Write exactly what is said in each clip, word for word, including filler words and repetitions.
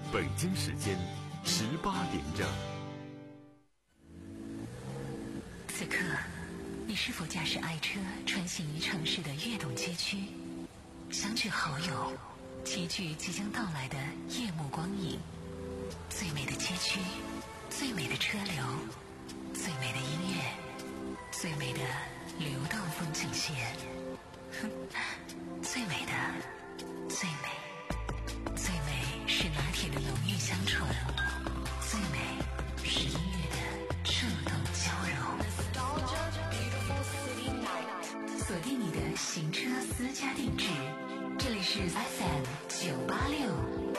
北京时间十八点整。 此刻，你是否驾驶爱车穿行于城市的跃动街区，相聚好友，齐聚即将到来的夜幕光影？最美的街区，最美的车流，最美的音乐，最美的流动风景线。最美的，最美，最美是拿铁的浓郁香醇，最美是音乐的触动交融。锁定你的行车私家定制，这里是 F M 九八六。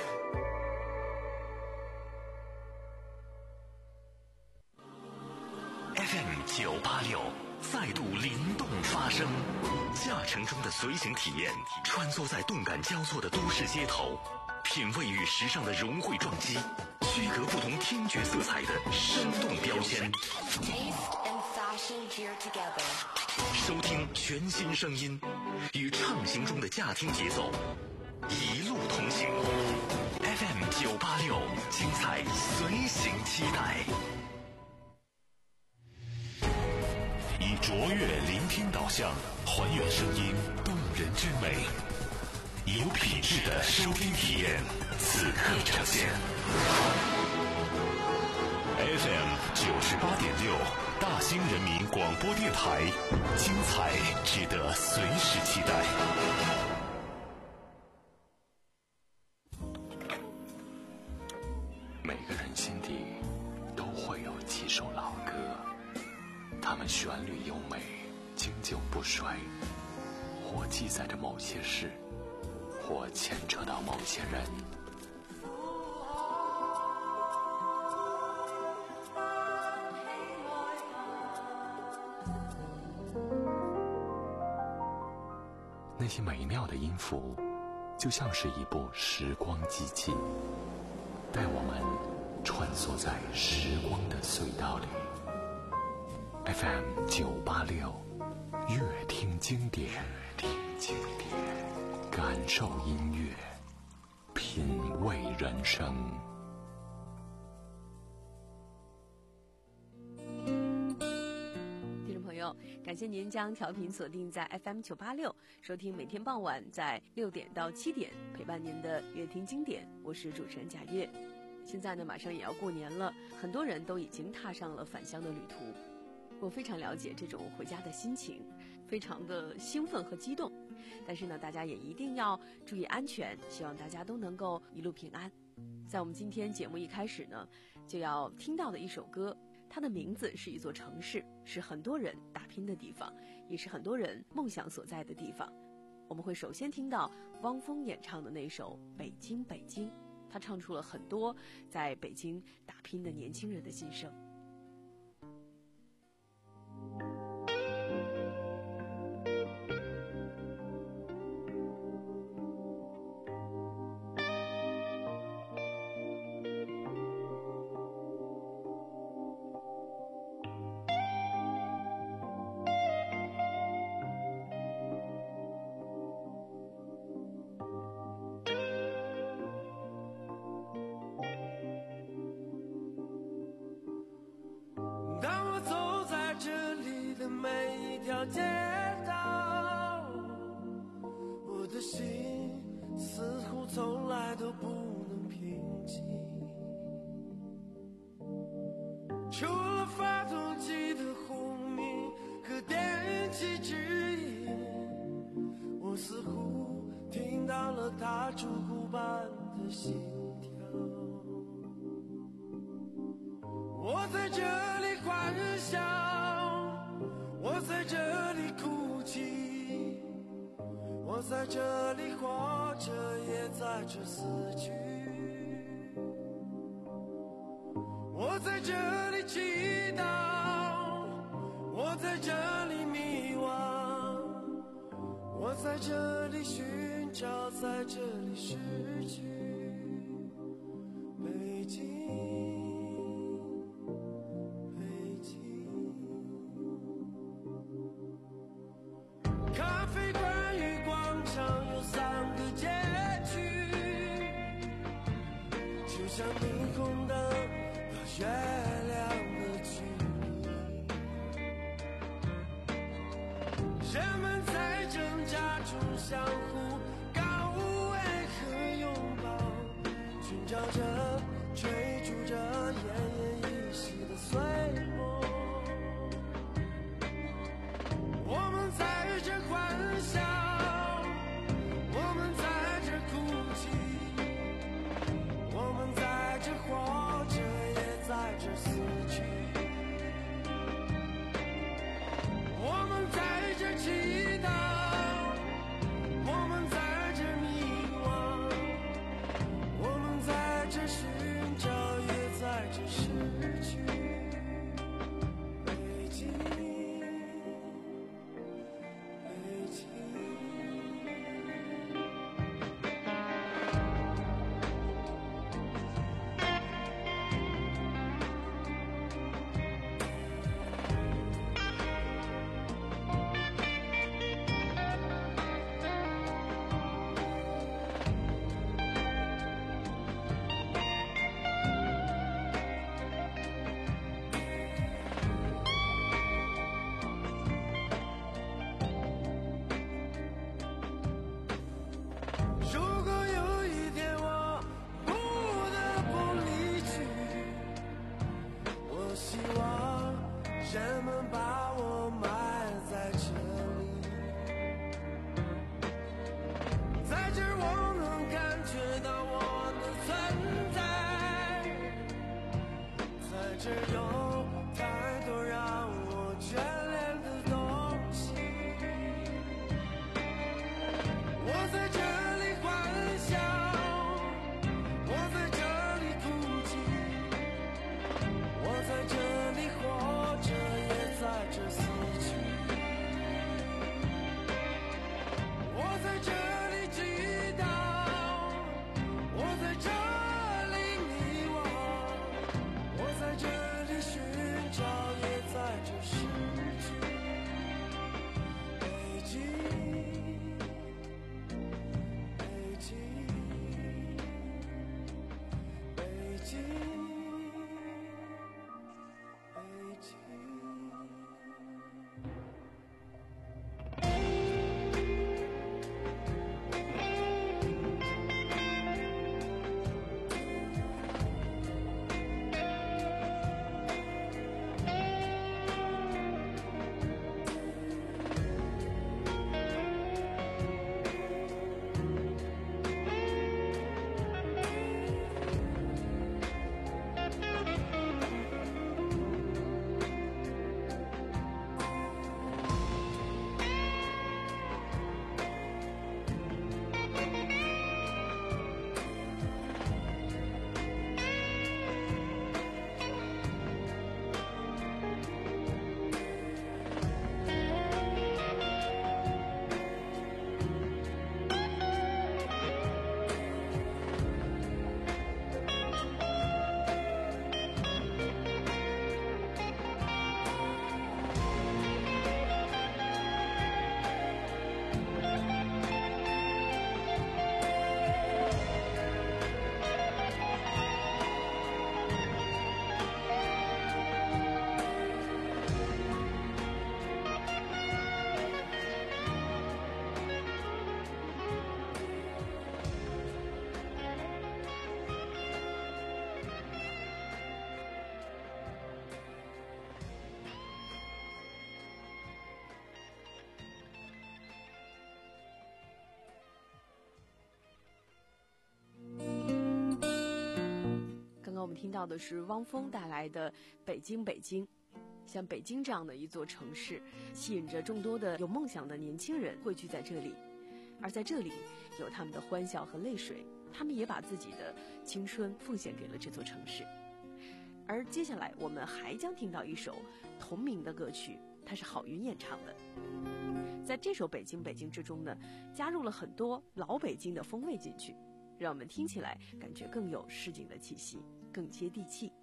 F M 九八六再度灵动发声，驾乘中的随行体验，穿梭在动感交错的都市街头，品味与时尚的融汇撞击，区隔不同听觉色彩的生动标签。收听全新声音，与畅行中的驾听节奏，一路同行。F M 九八六，精彩随行期待。以卓越聆听导向，还原声音动人之美，以有品质的收听体验，此刻呈现。F M 九十八点六，大兴人民广播电台，精彩值得随时期待。每个人心底都会有几首老歌，它们旋律优美，经久不衰，或记载着某些事，或牵扯到某些人。那些美妙的音符，就像是一部时光机器，带我们穿梭在时光的隧道里。F M 九八六，乐听经典，乐听经典，感受音乐，品味人生。 听众朋友，感谢您将调频锁定在 F M 九八六，收听每天傍晚在六点到七点陪伴您的乐听经典，我是主持人贾月。现在呢，马上也要过年了，很多人都已经踏上了返乡的旅途。我非常了解这种回家的心情，非常的兴奋和激动，但是呢，大家也一定要注意安全，希望大家都能够一路平安。在我们今天节目一开始呢，就要听到的一首歌，它的名字是一座城市，是很多人打拼的地方，也是很多人梦想所在的地方。我们会首先听到汪峰演唱的那首《北京北京》，他唱出了很多在北京打拼的年轻人的心声。 条街道，我的心似乎从来都不能平静，除了发动机的轰鸣和电气指引，我似乎听到了它烛骨般的心跳。我在这里欢笑，我在这里哭泣，我在这里活着，也在这死去。我在这里祈祷，我在这里迷惘，我在这里寻找，在这里失去。北京咖啡馆与广场有三个街区，就像霓虹灯和月亮的距离，人们在挣扎中相互告慰和拥抱，寻找着追逐着奄奄一息的碎梦。我们在这欢笑，我们在这哭泣，我们在这活着，也在这死去。我们在这祈祷，我们在这迷惘，我们在这寻找，也在这失去。北京，北京。如果有一天我不得不离去，我希望人们把我埋在这里，在这儿我能感觉到我的存在，在这儿有太多让我眷恋的东西。我在这里欢笑，我在这里哭泣，我在这里活着，也在这死去。我在这里祈祷，我在这里迷惘，我在这里寻找，也在这失去。北京，北京，北京，北京。 我们听到的是汪峰带来的《北京北京》。像北京这样的一座城市，吸引着众多的有梦想的年轻人汇聚在这里，而在这里有他们的欢笑和泪水，他们也把自己的青春奉献给了这座城市。而接下来我们还将听到一首同名的歌曲，它是郝云演唱的。在这首《北京北京》之中呢，加入了很多老北京的风味进去，让我们听起来感觉更有市井的气息，更接地气。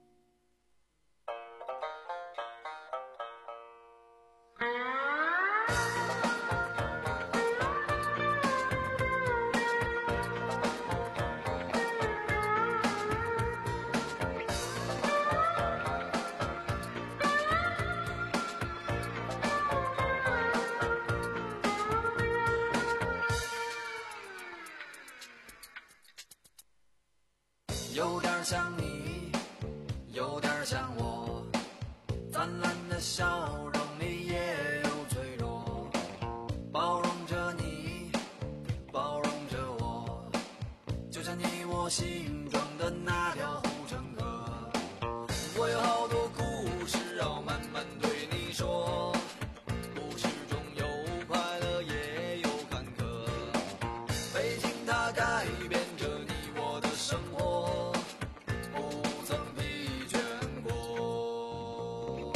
有点像你，有点像我，灿烂的笑容里也有脆弱，包容着你，包容着我，就像你我心中的那条护城河。我有好多故事要慢慢对你说，故事中有快乐也有坎坷，北京它改变着你我的生活，不曾疲倦过。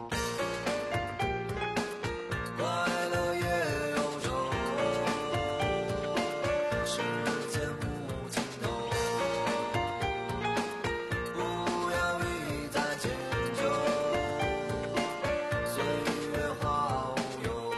快乐也有愁，世间无尽头，不要一再迁就，岁月化无忧。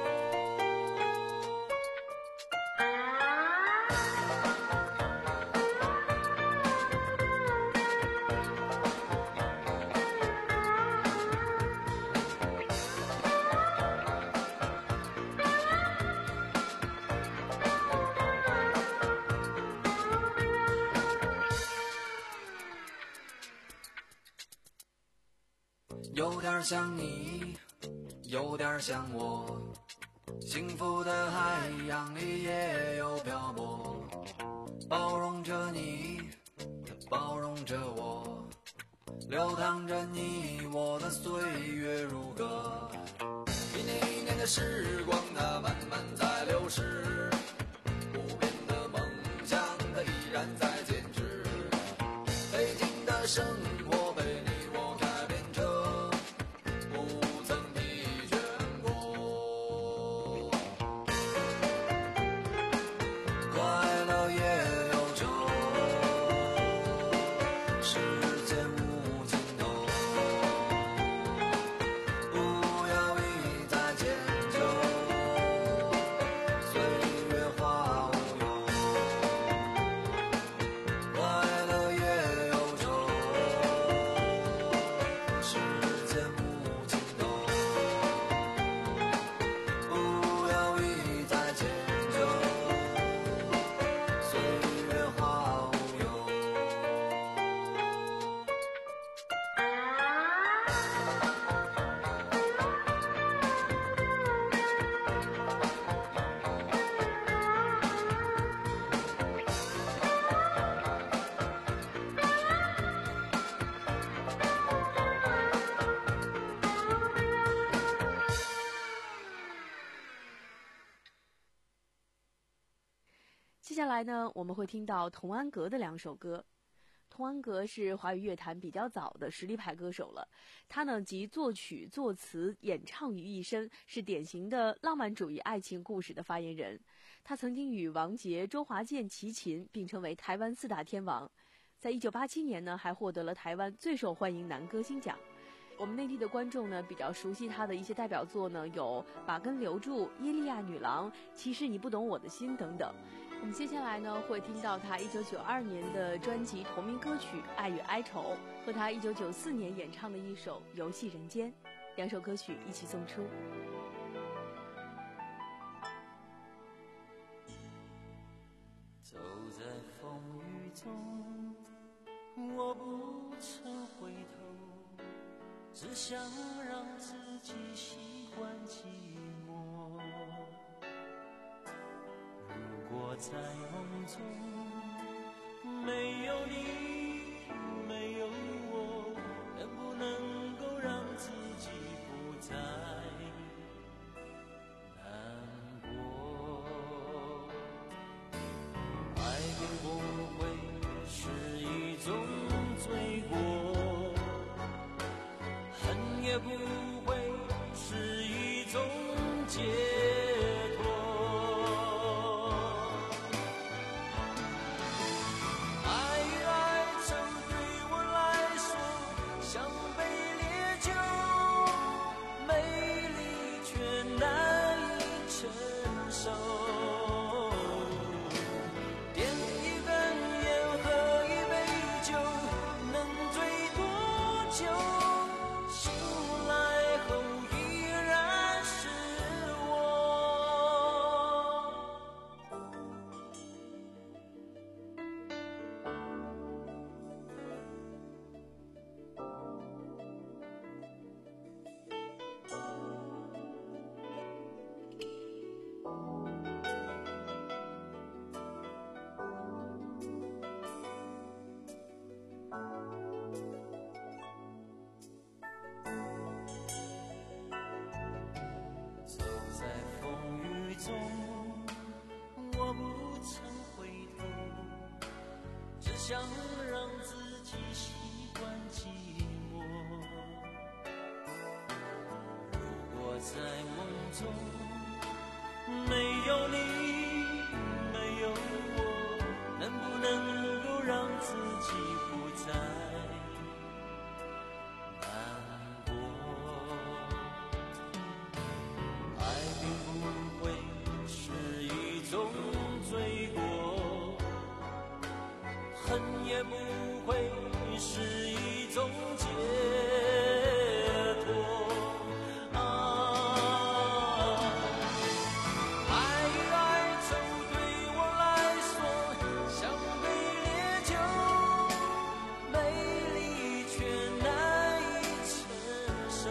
有点像你，有点像我，幸福的海洋里也有漂泊，包容着你，包容着我，流淌着你我的岁月如歌。一年一年的时光，它慢慢在流逝，不变的梦想，它依然在坚持。北京的生活被你我改变着，不曾疲倦过。快乐也有愁，世间无尽头，不要一再迁就，岁月化无忧。快乐也有愁，世间无尽头，不要一再迁就，岁月化无忧。 接下来呢，我们会听到童安格的两首歌。童安格是华语乐坛比较早的实力派歌手了，他呢集作曲、作词、演唱于一身，是典型的浪漫主义爱情故事的发言人。他曾经与王杰、周华健齐秦，并称为台湾四大天王。在一九八七年呢，还获得了台湾最受欢迎男歌星奖。我们内地的观众呢，比较熟悉他的一些代表作呢，有《把根留住》、《耶利亚女郎》、《其实你不懂我的心》等等。我们接下来呢，会听到他一九九二年的专辑同名歌曲《爱与哀愁》，和他一九九四年演唱的一首《游戏人间》，两首歌曲一起送出。 走在风雨中，我不曾回头，只想让自己习惯寂寞。如果在梦中没有你，没有我，能不能够让自己不再难过？爱并不会是一种罪过，恨也不会是一种解脱。 想让自己习惯寂寞。如果在梦中没有你，没有我，能不能够让自己不再难过？爱并不会是一种罪过，恨也不会是一种解脱。啊，爱与哀愁对我来说像杯烈酒，美丽却难以承受。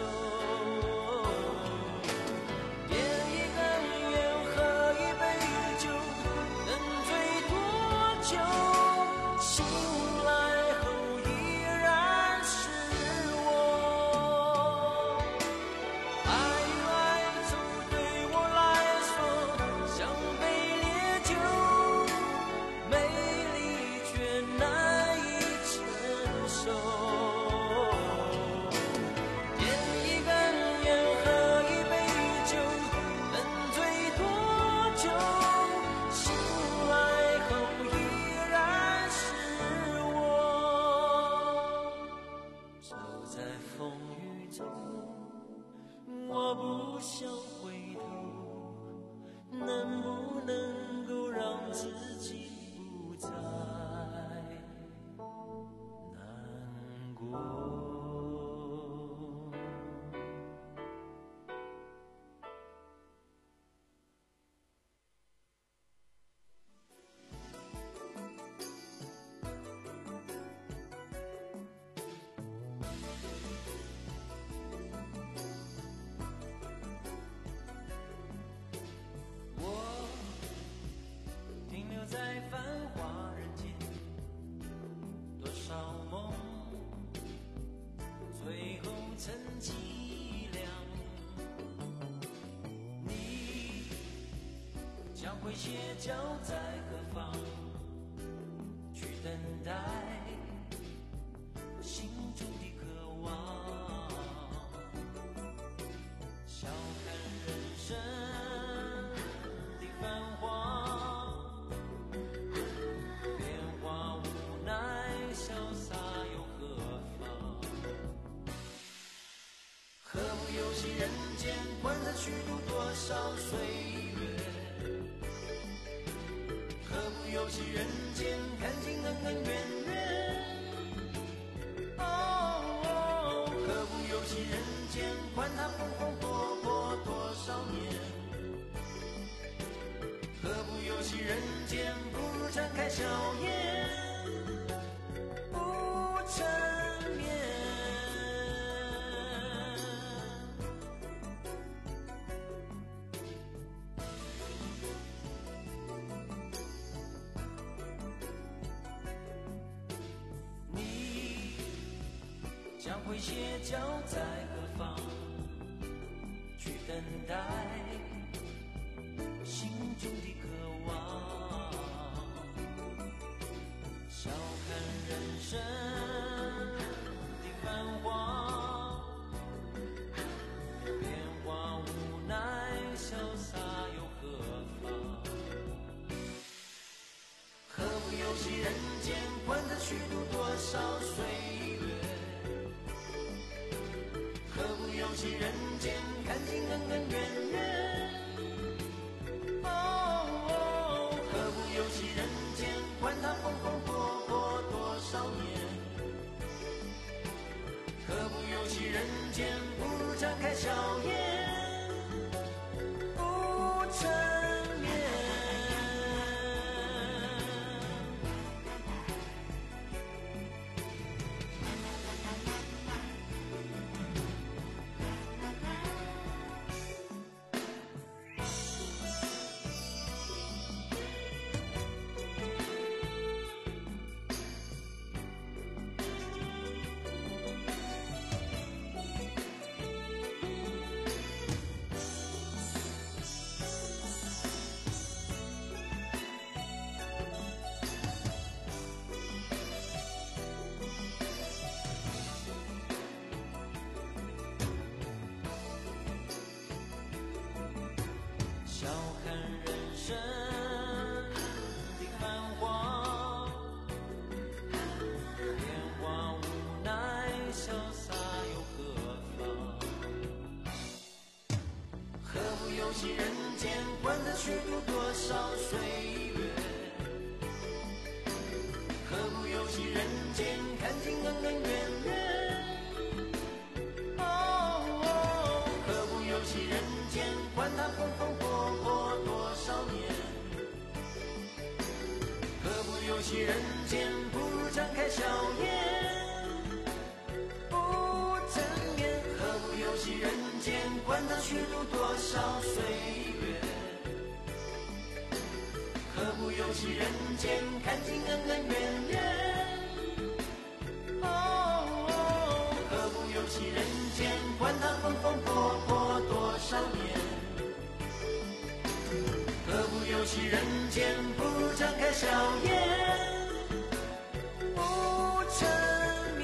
点一根烟，喝一杯酒，能醉多久？醒来后依然是我。爱与哀愁对我来说像杯烈酒，美丽却难以承受。点一根烟，喝一杯酒，能醉多久？醒来后依然是我。走在风雨中，我不想回头，能不能够让自己不再难过？我停留在繁华人间，多少梦最后成凄凉。你将会歇脚在何方？去等待心中的渴望。笑看人生的繁华，变化无奈，潇洒又何妨？何不游戏人间，观察虚度多少岁月？何不游戏人间，看尽恩恩怨怨？哦，何不游戏人间，观他风风火火多少年？何不游戏人间，不如展开笑颜，不成眠。你将会歇脚在何方？去等待心中的渴望。笑看人生的繁华，变化无奈，潇洒又何妨？何不游戏人间，观他虚度多少岁月？何不游戏人间，看尽恩恩怨怨？哦，何不游戏人间，观他风风火火多少年？何不游戏人间，不如展开笑颜，不成眠。 戏人间，看尽恩恩怨怨。哦哦，何不游戏人间，管他风风火火多少年。何不游戏人间，不如展开笑颜。不正面，何不游戏人间，管他虚度多少岁月。何不游戏人间，看尽恩恩怨怨。哦哦，何不游戏人间，管他风风火火多少年。何不游戏人间，不如展开笑颜。不正面。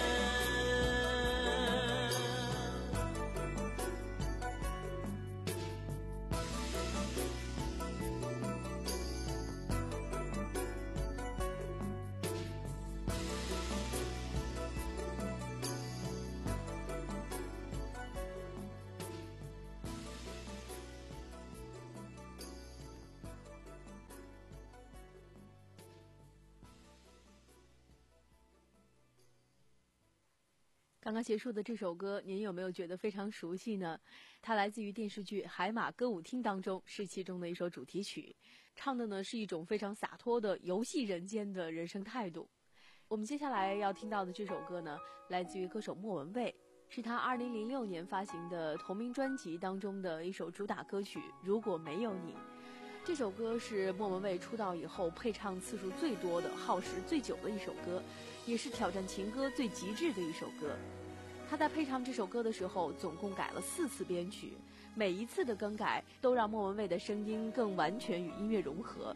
刚刚结束的这首歌，您有没有觉得非常熟悉呢？它来自于电视剧《海马歌舞厅》当中，是其中的一首主题曲，唱的呢是一种非常洒脱的游戏人间的人生态度。我们接下来要听到的这首歌呢，来自于歌手莫文蔚，是他二零零六年发行的同名专辑当中的一首主打歌曲《如果没有你》。这首歌是莫文蔚出道以后配唱次数最多的、耗时最久的一首歌，也是挑战情歌最极致的一首歌。他在配唱这首歌的时候，总共改了四次编曲，每一次的更改都让莫文蔚的声音更完全与音乐融合。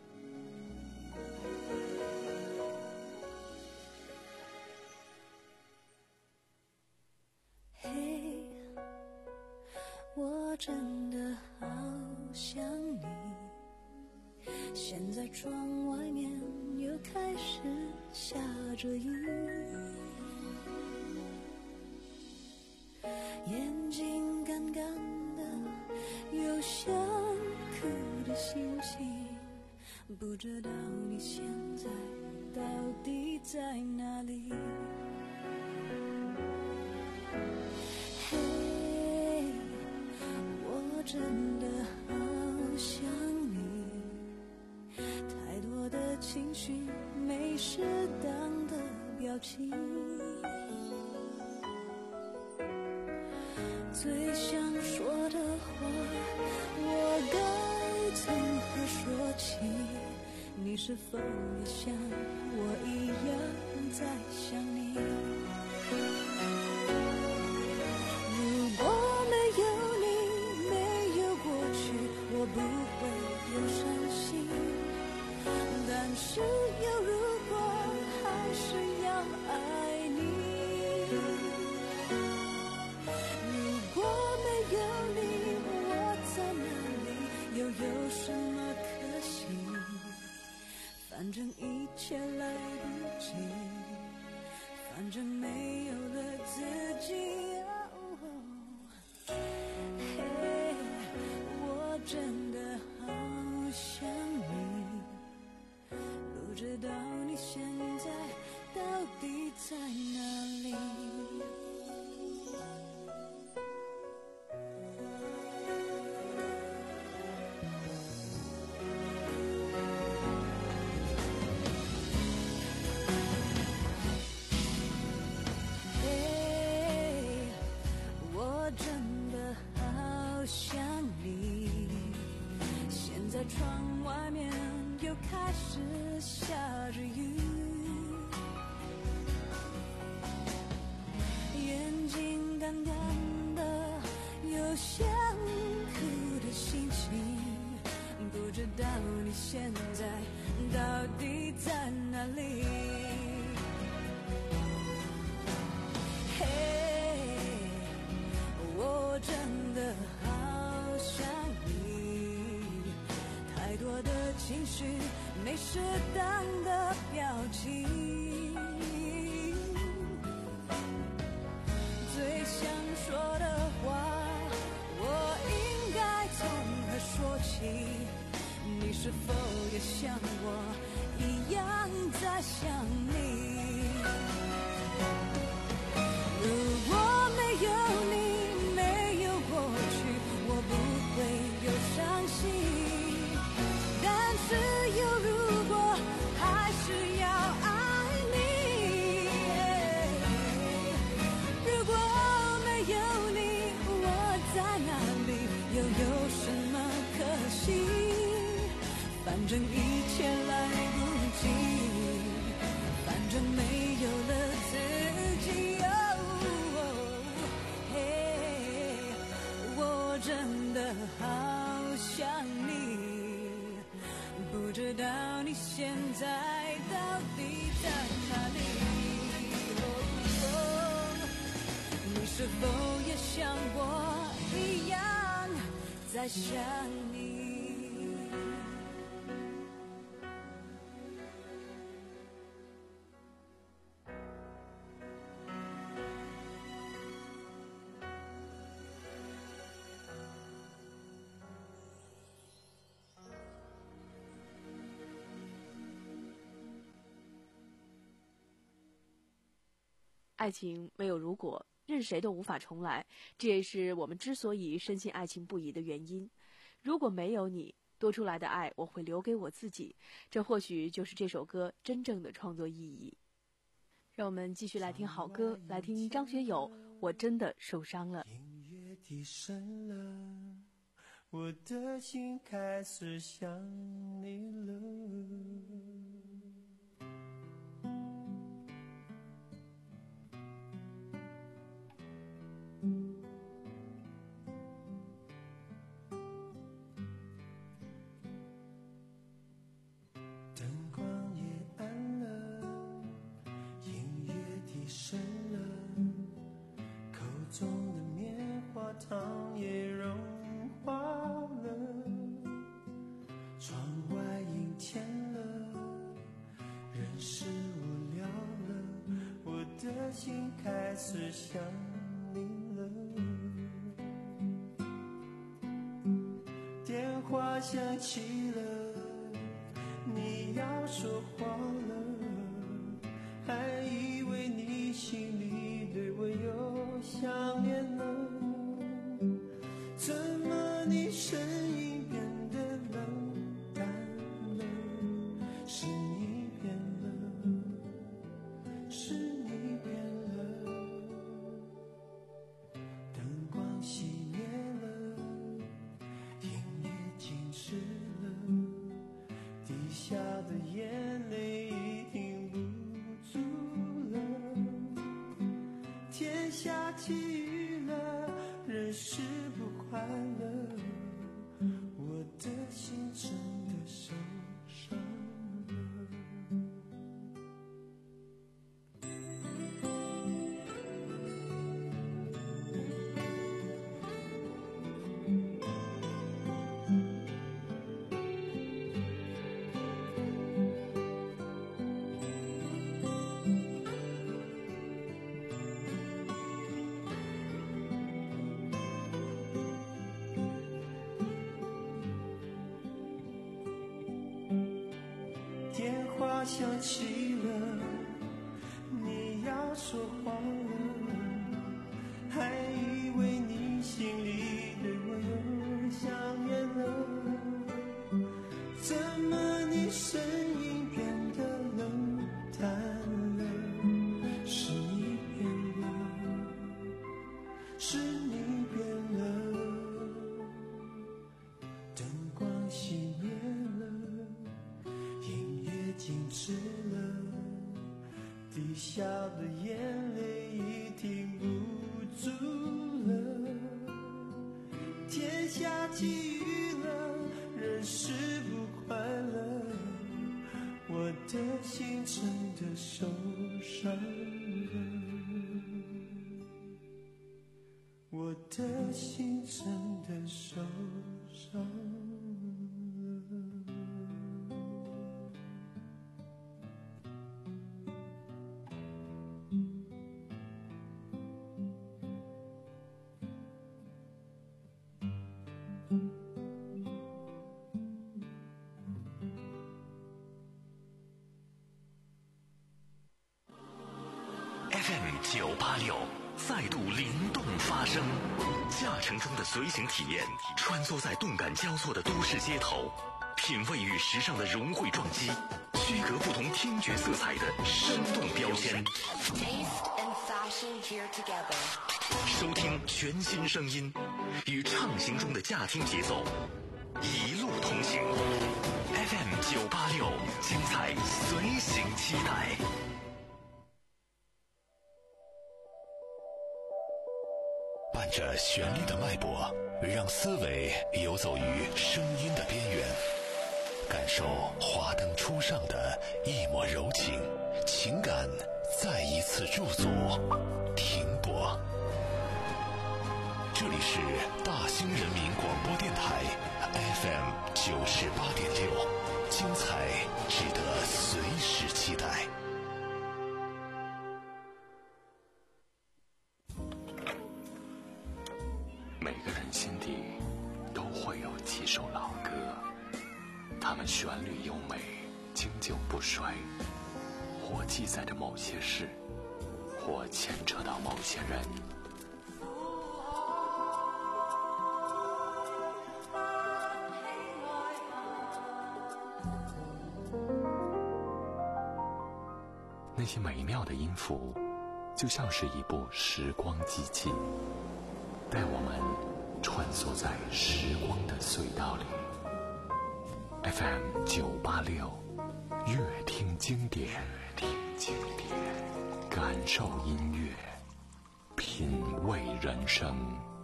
嘿，我真的好想你，现在窗外面又开始下着雨，眼睛干干的，有想哭的心情，不知道你现在到底在哪里。嘿，我真的好想你，太多的情绪，没适当的表情，最想说的话，我该从何说起？你是否也像我一样在想你？如果没有你，没有过去，我不会有伤心。但是有如果，还是要爱你。如果没有你，我在哪里，又有什么可惜？反正一切来不及，反正没有了自己。嘿，我真的好想你，不知道你现在到底在哪里。窗外面又开始下着雨，眼睛干干的，有想哭的心情，不知道你现在到底在哪里。嘿，我真的好想你，太多的情绪，没适当的你现在到底在哪里？你是否也像我一样在想你？ 爱情没有如果，任谁都无法重来，这也是我们之所以深信爱情不移的原因。如果没有你，多出来的爱我会留给我自己，这或许就是这首歌真正的创作意义。让我们继续来听好歌，来听张学友《我真的受伤了》。 音乐低声了，我的心开始想你了。灯光也暗了，音乐低声了，口中的棉花糖也融化了，窗外阴天了，人是无聊了，我的心开始想你了。电话响起了，你要说话了，还以为你心里对我有想念了，怎么你声音变得冷淡了？是你变了，是你变了，灯光熄灭了，音乐静止了，滴下的眼泪已停不住了，天下起雨了，人是不快乐，我的心真的受伤了。电话响起了，你要说话了，还以为你心里对我有想念了，怎么你声音变得冷淡了？是你变了，是你变了，灯光熄灭了，音乐静止了，滴下的眼泪已停不住了，天下起雨了，人是不快乐，我的心真的受伤了，我的心真的受伤了。 F M 九八六再度灵动发声，驾乘中的随行体验，穿梭在动感交错的都市街头，品味与时尚的融汇撞击，区隔不同听觉色彩的生动标签。收听全新声音，与畅行中的驾听节奏，一路同行。F M 九八六，精彩随行期待。伴着旋律的脉搏，让思维游走于声音的边缘。 感受华灯初上的一抹柔情，情感再一次驻足，停泊。这里是大兴人民广播电台 F M 九十八点六，精彩值得随时期待。 每个人心底都会有几首老歌，它们旋律优美，经久不衰，或记载着某些事，或牵扯到某些人。 那些美妙的音符，就像是一部时光机器，带我们穿梭在时光的隧道里。F M 九八六，乐听经典，乐听经典，感受音乐，品味人生。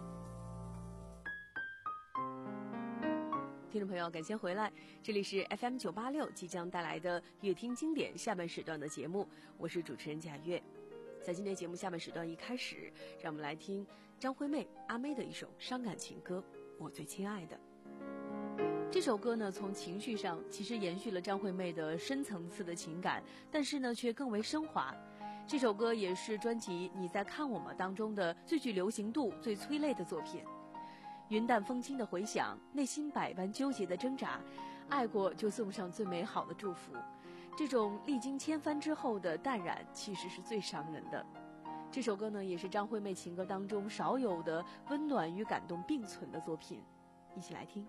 听众朋友，感谢回来，这里是 F M 九八六即将带来的乐听经典下半时段的节目，我是主持人贾月。在今天节目下半时段一开始，让我们来听张惠妹阿妹的一首伤感情歌《我最亲爱的》。这首歌呢，从情绪上其实延续了张惠妹的深层次的情感，但是呢，却更为升华。这首歌也是专辑《你在看我吗》当中的最具流行度、最催泪的作品。云淡风轻的回响，内心百般纠结的挣扎，爱过就送上最美好的祝福。这种历经千帆之后的淡然，其实是最伤人的。这首歌呢，也是张惠妹情歌当中少有的温暖与感动并存的作品，一起来听。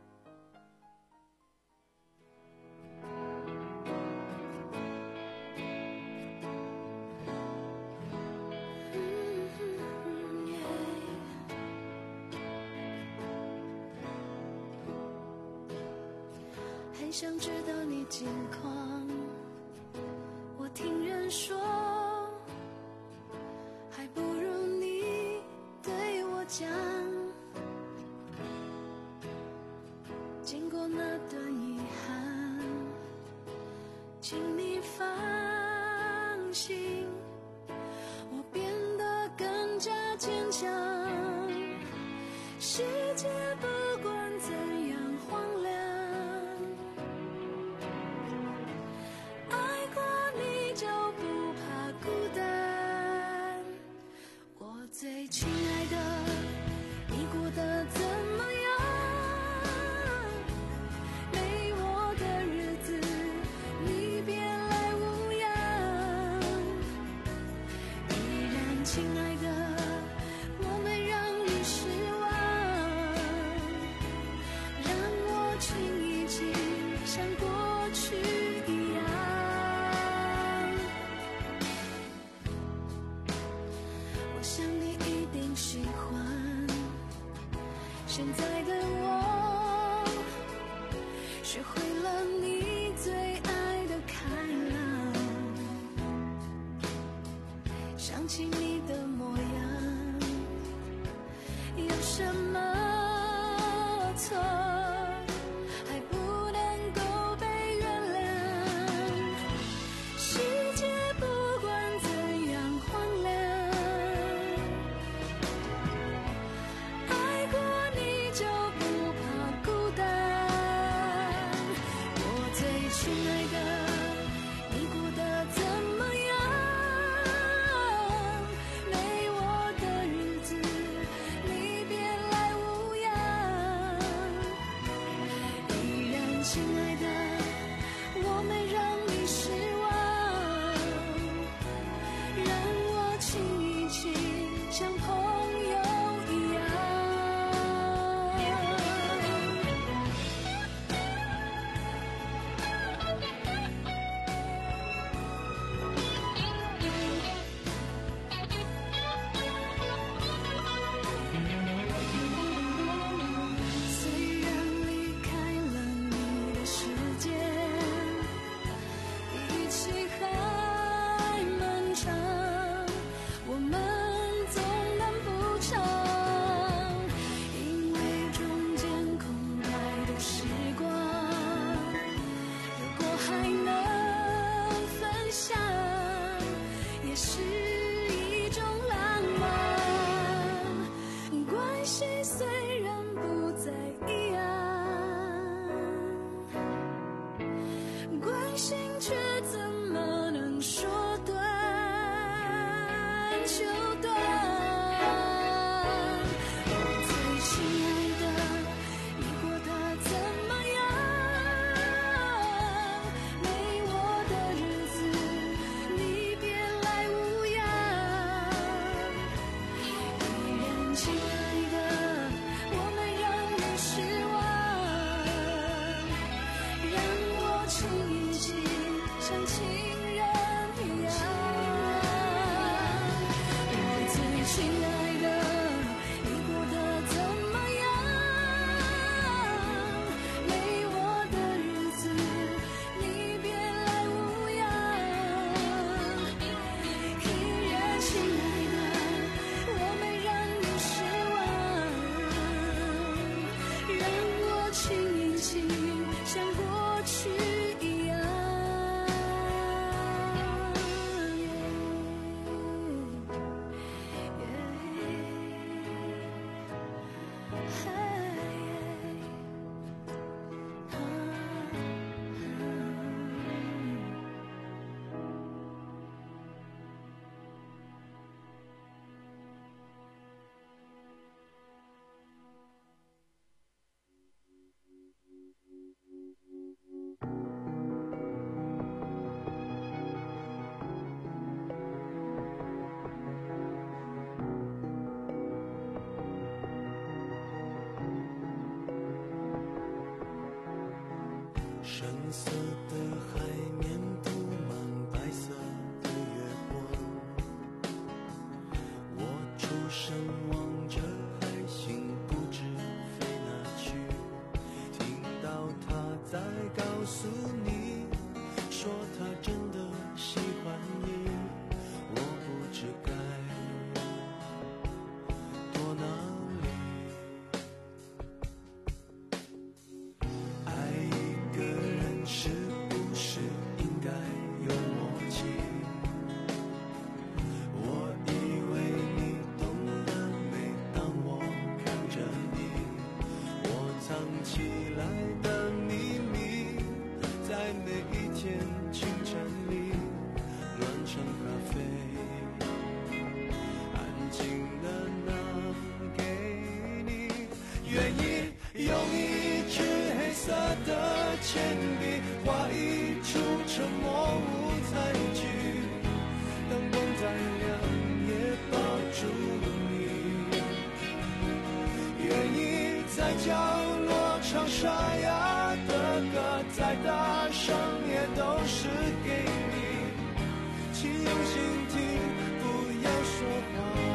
很想知道你近况，我听人说，还不如你对我讲。经过那段遗憾，请你放心，我变得更加坚强。世界不管怎样荒凉，最亲爱的，你过得怎么样？没我的日子，你别来无恙。依然亲爱的，我没让你失望，让我轻易记像过去一样。我想你一定喜欢现在的我，学会了你最爱的开朗。想起你的模样，有什么错？还不能够被原谅。世界不管怎样荒凉，亲爱的，你过得怎么样？没我是一种浪漫。关系虽然不再一样，关心却怎么能说断就断。我最亲爱的，你过得怎么样？没我的日子，你别来无恙。依然亲爱的，我没让你失望，让我亲一亲，像情人一样。我最亲爱的，你过得怎么样？没我的日子，你别来无恙。依然亲爱的，我没让你失望，让我亲一亲，像过去一样。 深色的海面布满白色的月光，我出神望着海星不知飞哪去，听到他在告诉你，说他真的喜欢你，我不知该躲哪里。爱一个人是不是应该有默契？我以为你懂得，每当我看着你，我藏起来的秘密，在每一天清晨里暖成咖啡，安静的拿给你，愿意用一支黑色的铅笔画一出沉默舞台剧，灯光再亮也抱住你，愿意在角落唱沙哑的歌，再大声也都是给你，请用心听，不要说话。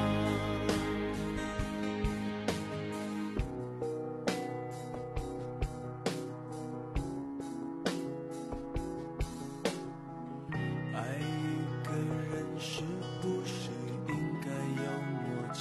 爱一个人是不是应该有默契？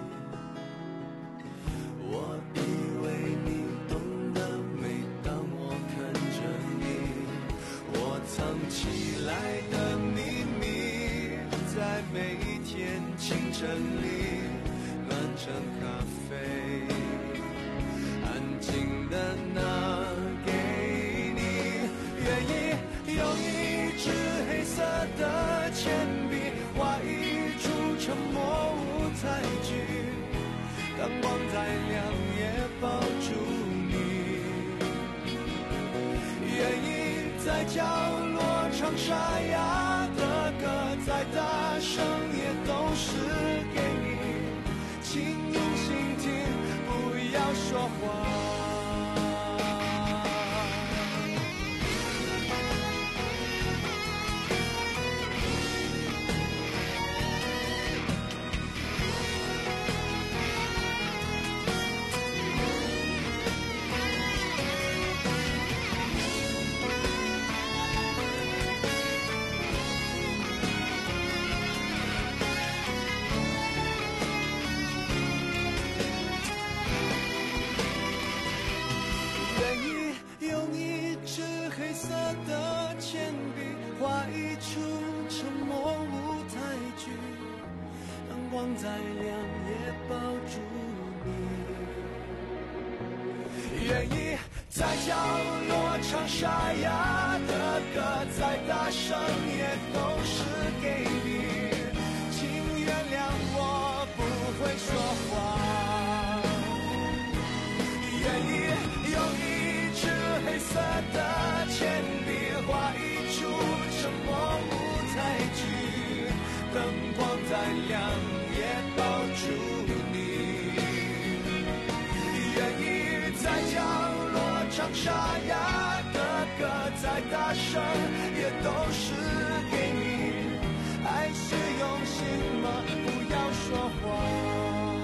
我以为你懂得，每当我看着你，我藏起来的秘密，在每一天清晨里暖成咖啡，安静的拿给你，愿意用一支黑色的铅笔画一出沉默舞台剧，当光再亮也抱住你，愿意在角落唱沙哑的歌，再大声也都是给你，请用心听，不要说话。 光再亮也抱住你。愿意在角落唱沙哑的歌，再大声也都是给你。请原谅我不会说话，愿意用一支黑色的铅笔画一出沉默舞台剧，灯光再亮也抱住你。愿意在角落唱沙哑的歌，再大声也都是给你。爱是用心吗？不要说谎。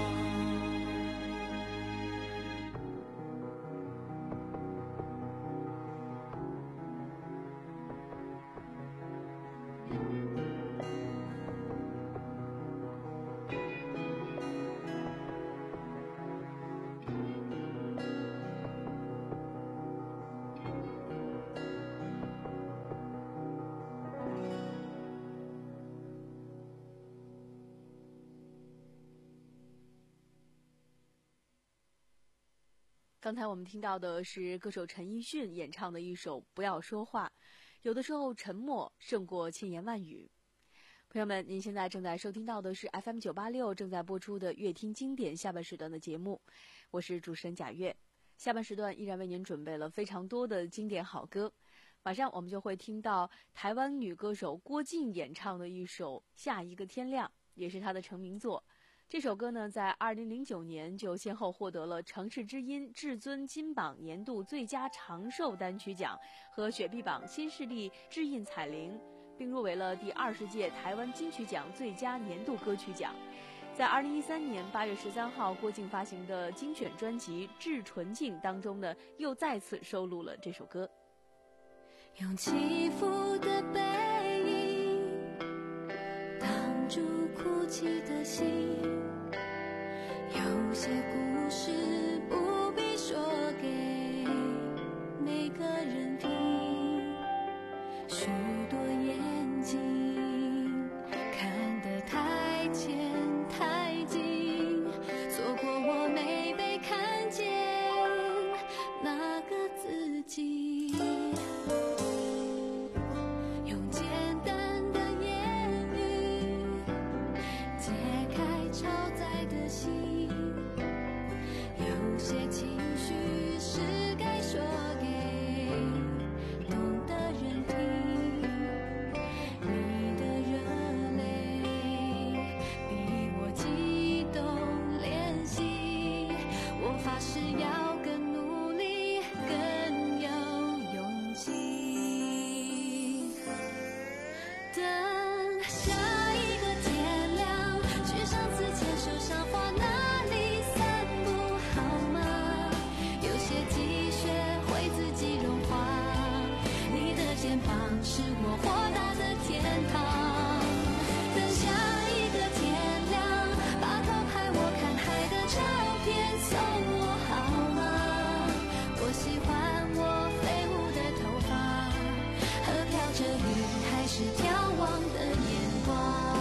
刚才我们听到的是歌手陈奕迅演唱的一首《不要说话》，有的时候沉默胜过千言万语。朋友们，您现在正在收听到的是 F M 九八六正在播出的乐听经典下半时段的节目，我是主持人贾月。下半时段依然为您准备了非常多的经典好歌，马上我们就会听到台湾女歌手郭静演唱的一首《下一个天亮》，也是她的成名作。这首歌呢，在二零零九年就先后获得了城市之音至尊金榜年度最佳长寿单曲奖和雪碧榜新势力智印彩铃，并入围了第二十届台湾金曲奖最佳年度歌曲奖。在二零一三年八月十三号，郭静发行的精选专辑《致纯净》当中呢，又再次收录了这首歌。 用起伏的背影挡住哭泣的心，有些故事不必说给每个人听，许多眼睛看得太浅太近，错过我没被看见那个自己。用简单的言语解开超载的心，有些情绪是该说给懂的人听。你的热泪比我激动练习，我发誓要更努力更有勇气。等下一个天亮，去上次牵手赏花那里散步好吗？有些积雪会自己融化，你的肩膀是我豁达的天堂。等下一个天亮，把偷拍我看海的照片送我好吗？我喜欢我飞舞的头发和飘着雨还是眺望的眼光。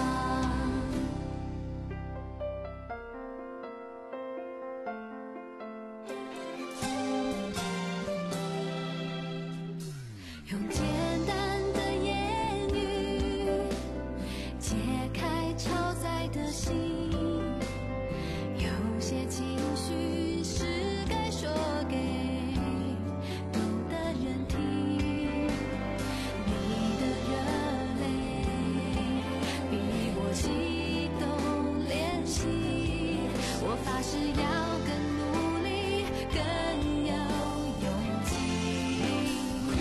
用简单的言语解开超载的心，有些情绪是该说给懂的人听。你的热泪比我激动练习，我发誓要更努力更有勇气。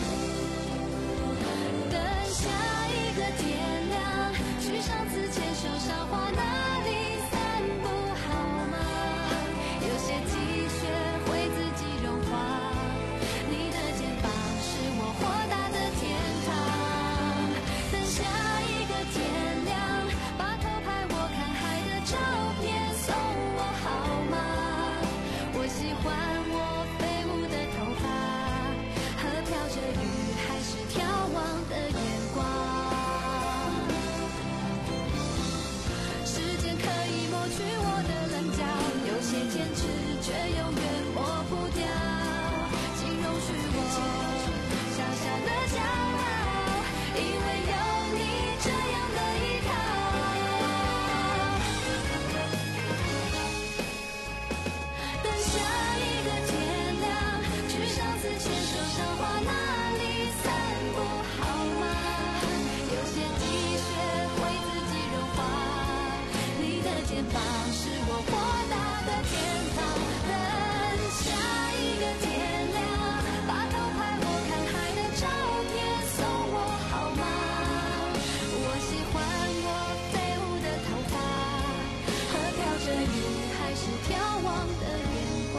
等下一个天亮，去上次牵手赏花那里散步好吗？有些积雪会自己融化，你的肩膀是我豁达的天堂。等下一个天亮，把偷拍我看海的照片送我好吗？ 持，却永远抹不掉。请容许我小小的骄傲，因为有你这样的依靠。等下一个天亮，去上次牵手赏花那里散步好吗？有些积雪会自己融化，你的肩膀是我豁达的天堂。等下一个天亮，把偷拍我看海的照片送我好吗？我喜欢我飞舞的头发和飘着雨还是眺望的眼光。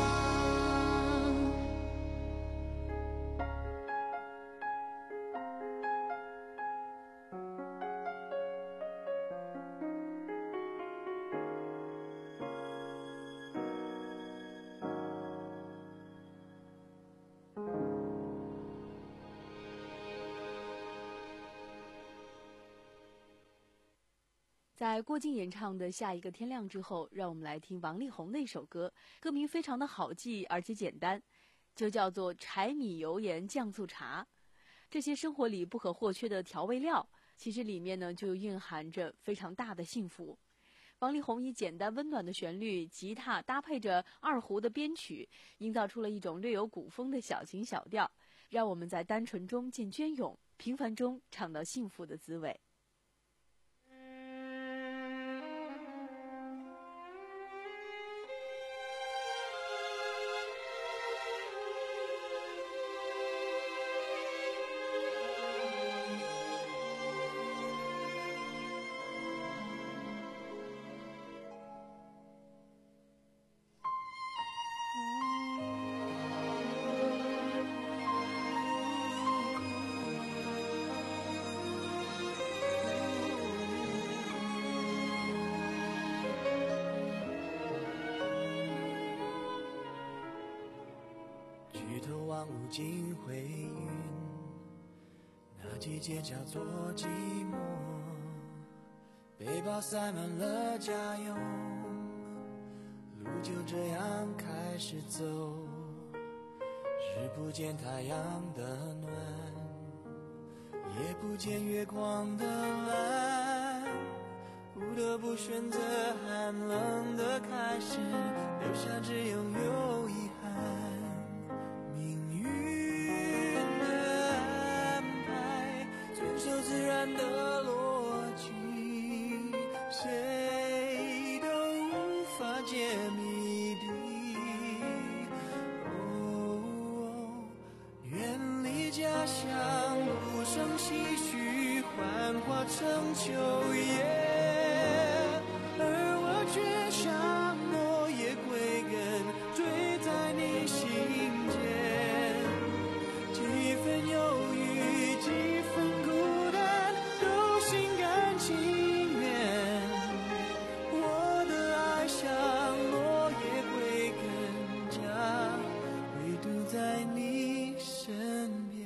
在郭靖演唱的《下一个天亮》之后，让我们来听王力宏的一首歌，歌名非常的好记，而且简单，就叫做柴米油盐酱醋茶。这些生活里不可或缺的调味料，其实里面呢就蕴含着非常大的幸福。王力宏以简单温暖的旋律，吉他搭配着二胡的编曲，营造出了一种略有古风的小情小调，让我们在单纯中见隽永，平凡中尝到幸福的滋味。 举头望无尽灰云，那季节叫做寂寞。背包塞满了家用，路就这样开始走。日不见太阳的暖，夜不见月光的蓝，不得不选择寒冷的开始，留下只拥有遗憾。命运的安排，遵守自然的逻辑，谁都无法解谜底。哦，远离家乡，不胜唏嘘，幻化成秋叶，而我却像落叶归根，坠在你心间。几分忧郁，几分孤单，都心甘情愿。我的爱像落叶归根，家唯独在你身边。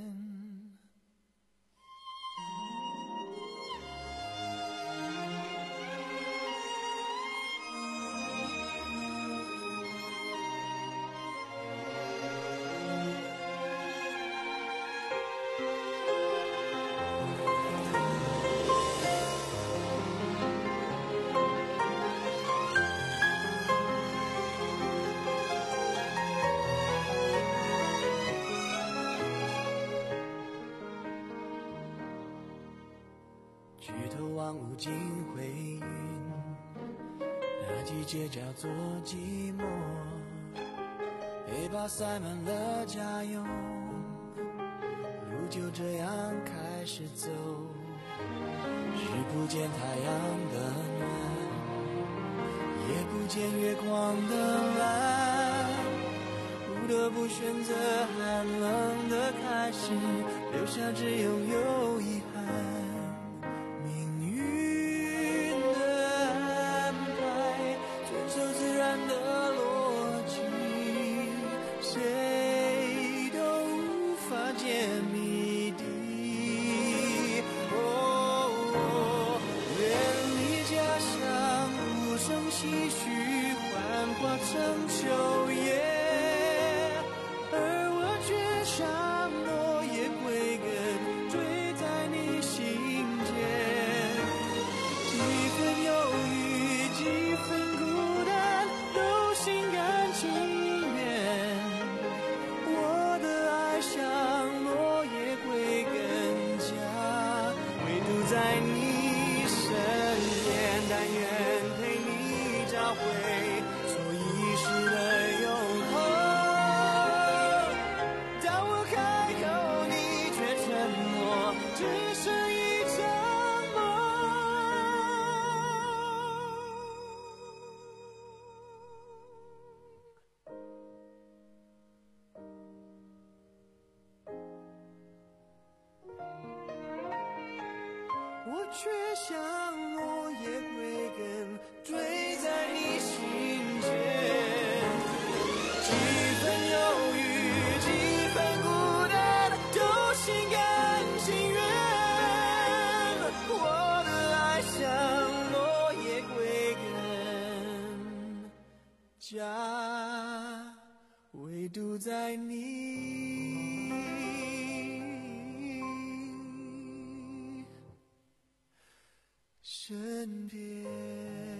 举头望无尽灰云，那季节叫做寂寞。背包塞满了家用，路就这样开始走。日不见太阳的暖，夜不见月光的蓝，不得不选择寒冷的开始，留下只拥有遗憾。命运的安排，遵守自然的逻辑，谁都无法解谜底。哦，远离家乡，不胜唏嘘，幻化成却像落叶归根，坠在你心间。几分忧郁，几分孤单，都心甘情愿。我的爱像落叶归根，家唯独在你身边。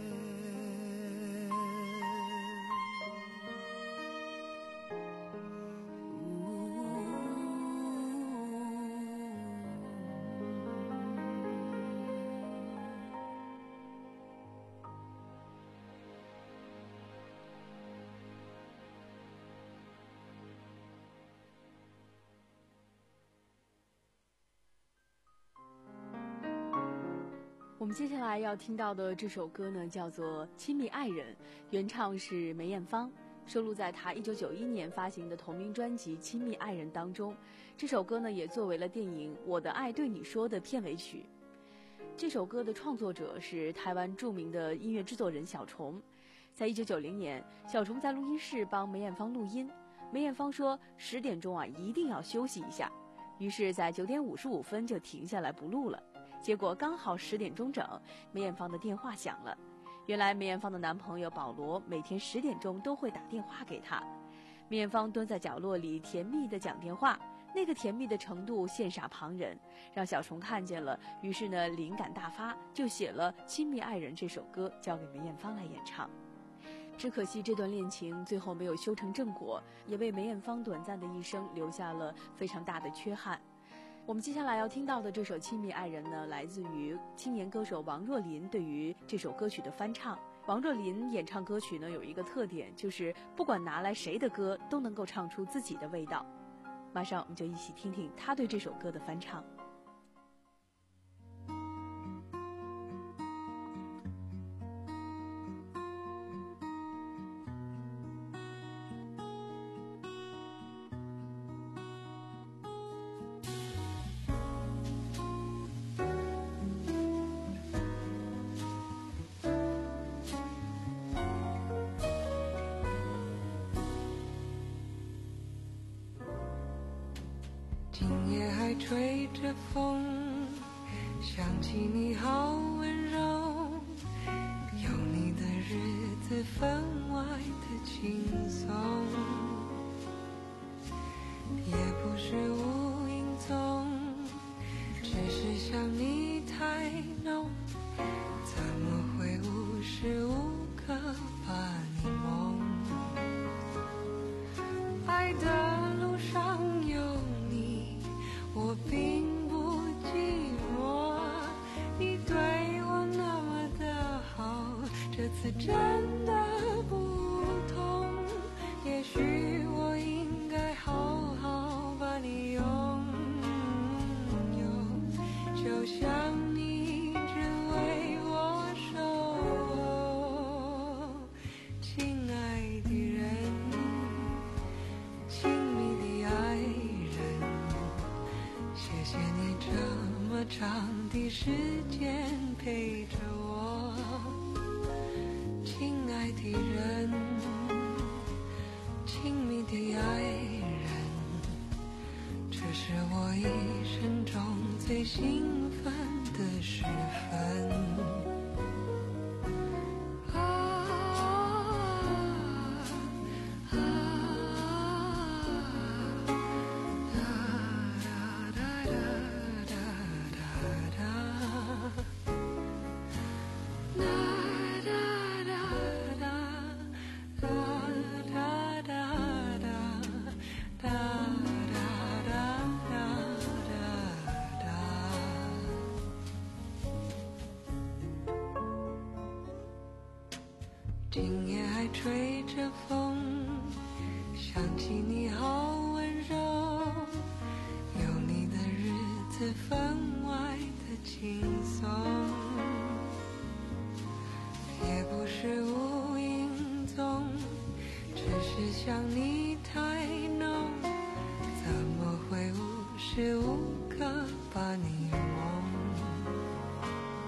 我们接下来要听到的这首歌呢，叫做《亲密爱人》，原唱是梅艳芳，收录在她一九九一年发行的同名专辑《亲密爱人》当中。这首歌呢，也作为了电影《我的爱对你说》的片尾曲。这首歌的创作者是台湾著名的音乐制作人小虫。在一九九零年，小虫在录音室帮梅艳芳录音，梅艳芳说十点钟啊一定要休息一下，于是在九点五十五分就停下来不录了。结果刚好十点钟整，梅艳芳的电话响了。原来梅艳芳的男朋友保罗每天十点钟都会打电话给她。梅艳芳蹲在角落里甜蜜地讲电话，那个甜蜜的程度羡煞旁人，让小虫看见了，于是呢灵感大发，就写了《亲密爱人》这首歌，交给梅艳芳来演唱。只可惜这段恋情最后没有修成正果，也为梅艳芳短暂的一生留下了非常大的缺憾。我们接下来要听到的这首《亲密爱人》呢，来自于青年歌手王若琳对于这首歌曲的翻唱。王若琳演唱歌曲呢有一个特点，就是不管拿来谁的歌都能够唱出自己的味道。马上我们就一起听听她对这首歌的翻唱。 今夜还吹着风，想起你好温柔，有你的日子分外的轻松，也不是无影踪，只是想你太浓，怎么会无时无刻把你梦？爱的路上有我并不寂寞，你对我那么的好，这次真的不同。也许我应该好好把你拥有，就像你只为我守候。亲爱的人，亲密的爱人，谢谢你这么长的时间陪着我，亲爱的人，亲密的爱人，这是我一生中最兴奋的时分。今夜还吹着风，想起你好温柔，有你的日子分外的轻松，也不是无影踪，只是想你太浓，怎么会无时无刻把你梦？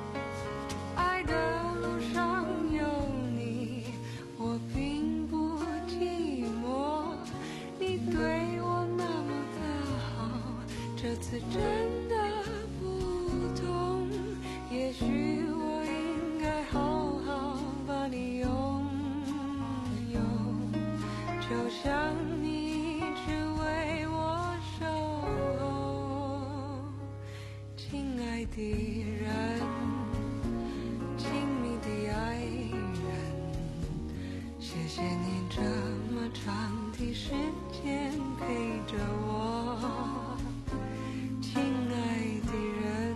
次真的不同，也许我应该好好把你拥有，就像你一直为我守候。亲爱的人，亲密的爱人，谢谢你这么长的时间陪着我。亲爱的人，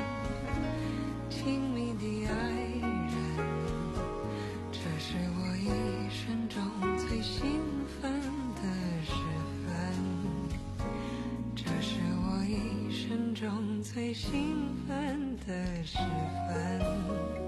亲密的爱人，这是我一生中最兴奋的时分，这是我一生中最兴奋的时分。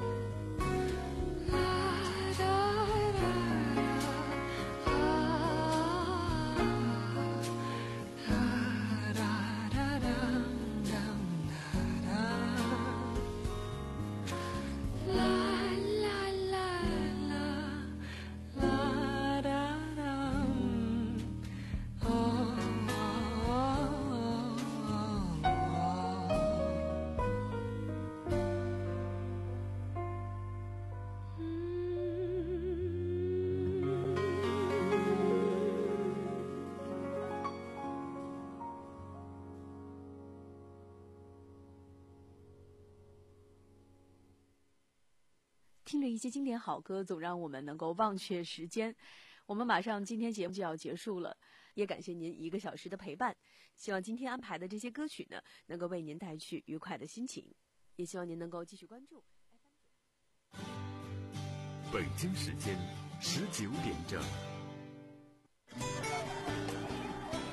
听着一些经典好歌，总让我们能够忘却时间。我们马上今天节目就要结束了，也感谢您一个小时的陪伴。希望今天安排的这些歌曲呢，能够为您带去愉快的心情，也希望您能够继续关注。 北京时间十九点整。